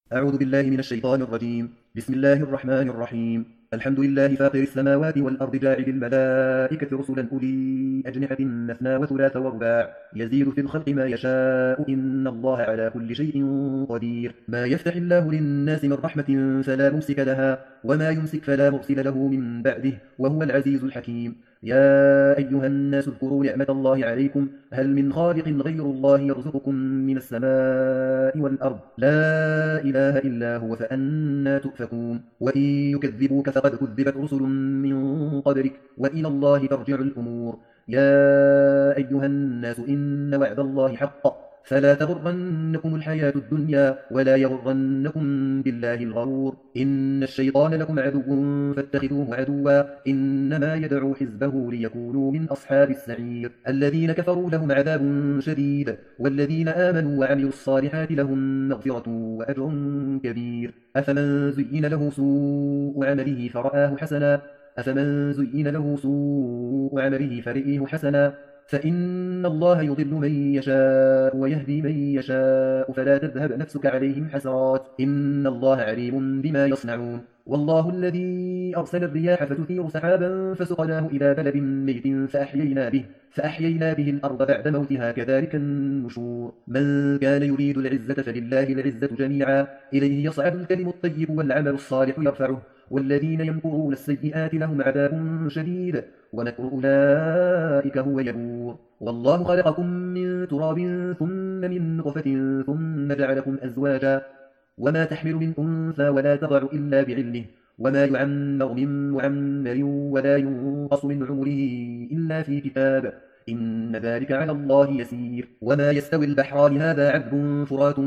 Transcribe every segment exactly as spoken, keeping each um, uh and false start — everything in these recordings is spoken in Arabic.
أعوذ بالله من الشيطان الرجيم. بسم الله الرحمن الرحيم. الحمد لله فاطر السماوات والأرض جاعل الملائكة رسلا أولي أجنحة مثنى وثلاث ورباع يزيد في الخلق ما يشاء إن الله على كل شيء قدير. ما يفتح الله للناس من رحمة فلا ممسك لها وما يمسك فلا مرسل له من بعده وهو العزيز الحكيم. يا أيها الناس اذكروا نعمة الله عليكم هل من خالق غير الله يرزقكم من السماء والأرض لا إله إلا هو فأنى تؤفكون. وإن يكذبوك فقد كذبت رسل من قبلك وإلى الله ترجع الأمور. يا أيها الناس إن وعد الله حق فلا تغرنكم الحياة الدنيا ولا يغرنكم بالله الغرور. إن الشيطان لكم عدو فاتخذوه عدوا إنما يدعو حزبه ليكونوا من أصحاب السعير. الذين كفروا لهم عذاب شديد والذين آمنوا وعملوا الصالحات لهم مغفرة وأجر كبير. أفمن زين له سوء عمله فرآه حسنا أفمن زين له سوء عمله فرئيه حسنا فإن الله يضل من يشاء ويهدي من يشاء فلا تذهب نفسك عليهم حسرات إن الله عليم بما يصنعون. والله الذي أرسل الرياح فتثير سحابا فسقناه إلى بلد ميت فأحيينا به فأحيينا به الأرض بعد موتها كذلك النشور. من كان يريد العزة فلله العزة جميعا إليه يصعد الكلم الطيب والعمل الصالح يرفعه والذين يمكرون السيئات لهم عذاب شديد ومكر أولئك هو يبور. والله خلقكم من تراب ثم من نطفة ثم جعلكم أزواجا وما تحمل من أنثى ولا تضع إلا بعلمه وما يعمر من معمر ولا ينقص من عمره إلا في كتاب إن ذلك على الله يسير. وما يستوي البحران هذا عذب فرات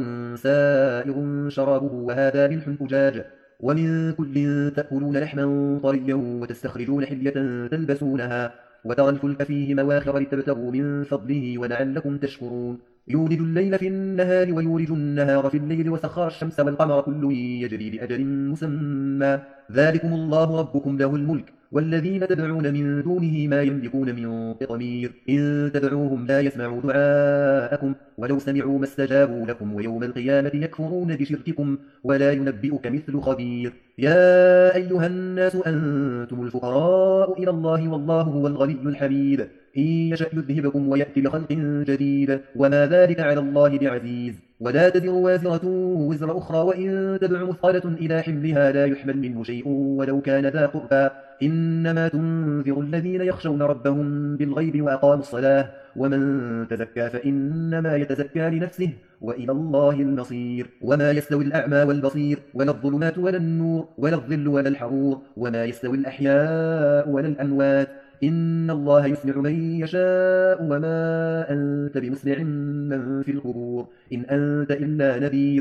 سائغ شرابه وهذا ملح أجاج ومن كل تأكلون لحما طريا وتستخرجون حلية تلبسونها وترى الفلك فيه مواخر لتبتغوا من فضله ولعلكم تشكرون. يولج الليل في النهار ويولج النهار في الليل وسخر الشمس والقمر كل يجري لأجل مسمى ذلكم الله ربكم له الملك والذين تدعون من دونه ما يملكون من قطمير إن تدعوهم لا يسمعوا دعاءكم ولو سمعوا ما استجابوا لكم ويوم القيامة يكفرون بشرككم ولا ينبئك مثل خبير. يا أيها الناس أنتم الفقراء إلى الله والله هو الغني الحميد إن يشأ يذهبكم ويأتي بخلق جديد وما ذلك على الله بعزيز. ولا تزر وازرة وزر أخرى وإن تدع مثقلة إلى حملها لا يحمل منه شيء ولو كان ذا قربى إنما تنذر الذين يخشون ربهم بالغيب وأقاموا الصلاة ومن تزكى فإنما يتزكى لنفسه وإلى الله المصير. وما يستوي الأعمى والبصير ولا الظلمات ولا النور ولا الظل ولا الحرور وما يستوي الأحياء ولا الأموات إن الله يسمع من يشاء وما أنت بمسمع من في القبور إن أنت إلا نذير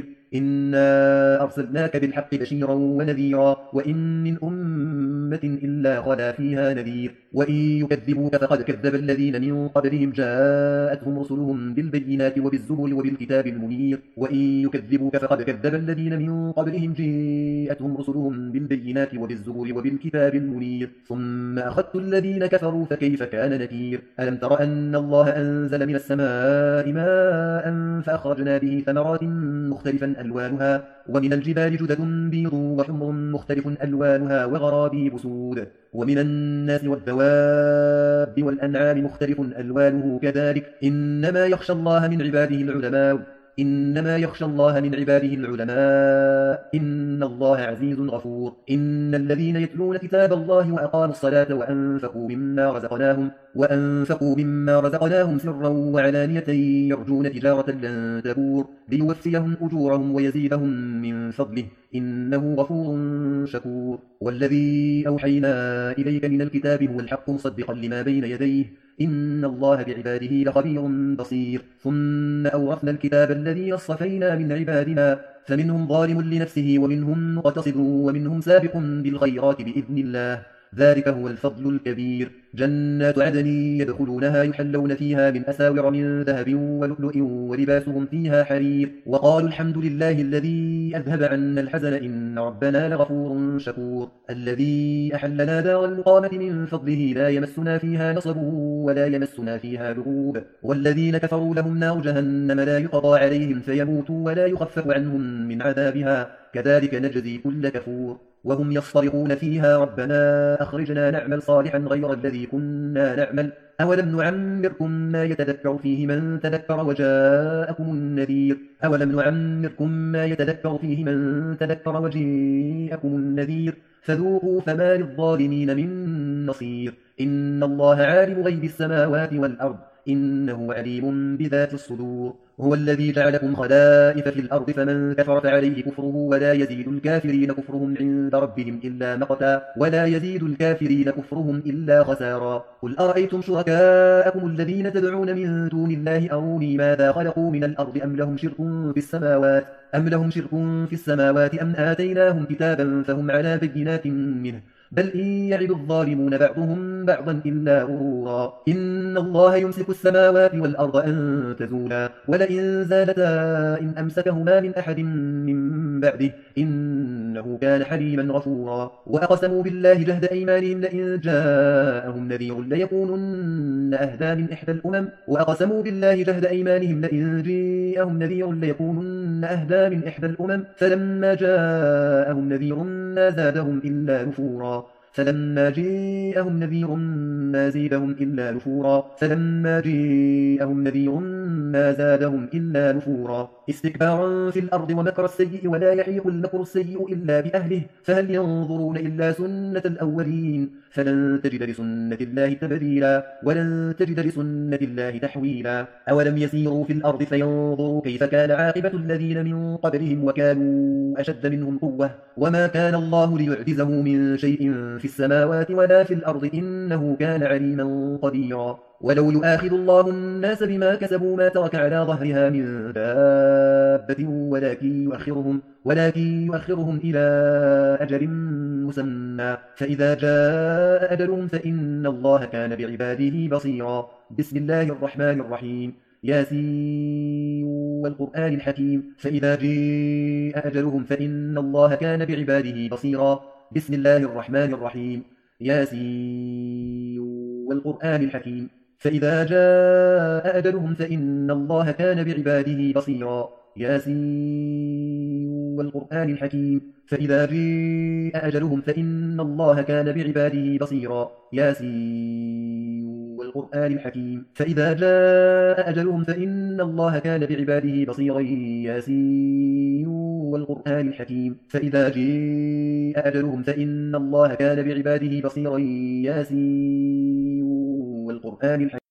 إنا أرسلناك بالحق بشيرا ونذيرا وإن من أمة إلا خلا فيها نذير. وإن يكذبوك فقد كذب الذين من قبلهم جاءتهم رسلهم بالبينات وبالزبر وبالكتاب المنير. وإن يكذبوك فقد كذب الذين من قبلهم جاءتهم رسلهم بالبينات وبالزبر وبالكتاب المنير ثم أخذت الذين كفروا فكيف كان نكير. ألم تر أن الله أنزل من السماء ماء فأخرجنا به ثمرات مختلفا ألوانها ومن الجبال جدد بيض وحمر مختلف ألوانها وغرابيب سود ومن الناس والدواب والأنعام مختلف ألوانه كذلك إنما يخشى الله من عباده العلماء إنما يخشى الله من عباده العلماء إن الله عزيز غفور. إن الذين يتلون كتاب الله وأقاموا الصلاة وأنفقوا مما رزقناهم وأنفقوا مما رزقناهم سرا وعلانية يرجون تجارة لن تبور ليوفيهم أجورهم ويزيدهم من فضله إنه غفور شكور. والذي أوحينا إليك من الكتاب هو الحق مصدقا لما بين يديه إن الله بعباده لخبير بصير. ثم أورثنا الكتاب الذي اصطفينا من عبادنا فمنهم ظالم لنفسه ومنهم مقتصد ومنهم سابق بالخيرات بإذن الله ذلك هو الفضل الكبير. جنات عدن يدخلونها يحلون فيها من أساور من ذهب ولؤلؤ ولباسهم فيها حرير وقالوا الحمد لله الذي أذهب عنا الحزن إن ربنا لغفور شكور. الذي أحلنا دار المقامة من فضله لا يمسنا فيها نصب ولا يمسنا فيها لغوب. والذين كفروا لهم نار جهنم لا يقضى عليهم فيموتوا ولا يخفف عنهم من عذابها كذلك نجزي كل كفور. وهم يصطرخون فيها ربنا أخرجنا نعمل صالحا غير الذي كنا نعمل أولم نعمركم ما يتذكر فيه من تذكر وجاءكم النذير أولم نعمركم ما يتذكر فيه من تذكر وجاءكم النذير فذوقوا فما للظالمين من نصير. إن الله عالم غيب السماوات والأرض إنه عليم بذات الصدور. هو الذي جعلكم خلائف في الأرض فمن كفر فعليه كفره ولا يزيد الكافرين كفرهم عند ربهم إلا مقتا ولا يزيد الكافرين كفرهم إلا خسارا. قل أرأيتم شركاءكم الذين تدعون من دون الله أروني ماذا خلقوا من الأرض أم لهم شرك في السماوات أم لهم شرك في السماوات أم آتيناهم كتابا فهم على بينات منه بل إن يعد الظالمون بعضهم بعضا إلا غرورا. إن الله يمسك السماوات والأرض أن تزولا ولئن زالتا إن أمسكهما من أحد من بعده إنه كان حليما غفورا. وأقسموا بالله جهد أيمانهم لئن جاءهم نذير ليكونن أهدى من إحدى الأمم وأقسموا بالله جهد أيمانهم لئن جاءهم نذير ليكونن أهدى من إحدى الأمم فلما جاءهم نذير ما زادهم إلا نفورا فلما جاءهم نذير ما زادهم إلا نفورا فلما جاءهم نذير ما زادهم إلا نفورا استكبارا في الأرض ومكر السيء ولا يحيق المكر السيء إلا بأهله فهل ينظرون إلا سنة الأولين فلن تجد لسنة الله تبديلا ولن تجد لسنة الله تحويلا. أولم يسيروا في الأرض فينظروا كيف كان عاقبة الذين من قبلهم وكانوا أشد منهم قوة وما كان الله ليعجزه من شيء في السماوات ولا في الأرض إنه كان عليما قديرا. ولو يؤاخذ الله الناس بما كسبوا ما ترك على ظهرها من دابة ولكن يؤخرهم, ولكن يؤخرهم إلى أجل مسمى فإذا جاء أجلهم فإن الله كان بعباده بصيرا. بسم الله الرحمن الرحيم ياسين والقرآن الحكيم فإذا جاء أجلهم فإن الله كان بعباده بصيرا. بسم الله الرحمن الرحيم ياسين والقرآن الحكيم فإذا جاء أجلهم فإن الله كان بعباده بصيرا. ياسين والقرآن الحكيم فإذا جاء أجلهم فإن الله كان بعباده بصيرا. ياسين والقرآن الحكيم فإذا جاء أجلهم فإن الله كان بعباده بصيرا. ياسين والقرآن الحكيم فإذا جاء أجلهم فإن الله كان بعباده بصيرا. ياسين والقرآن الحكيم.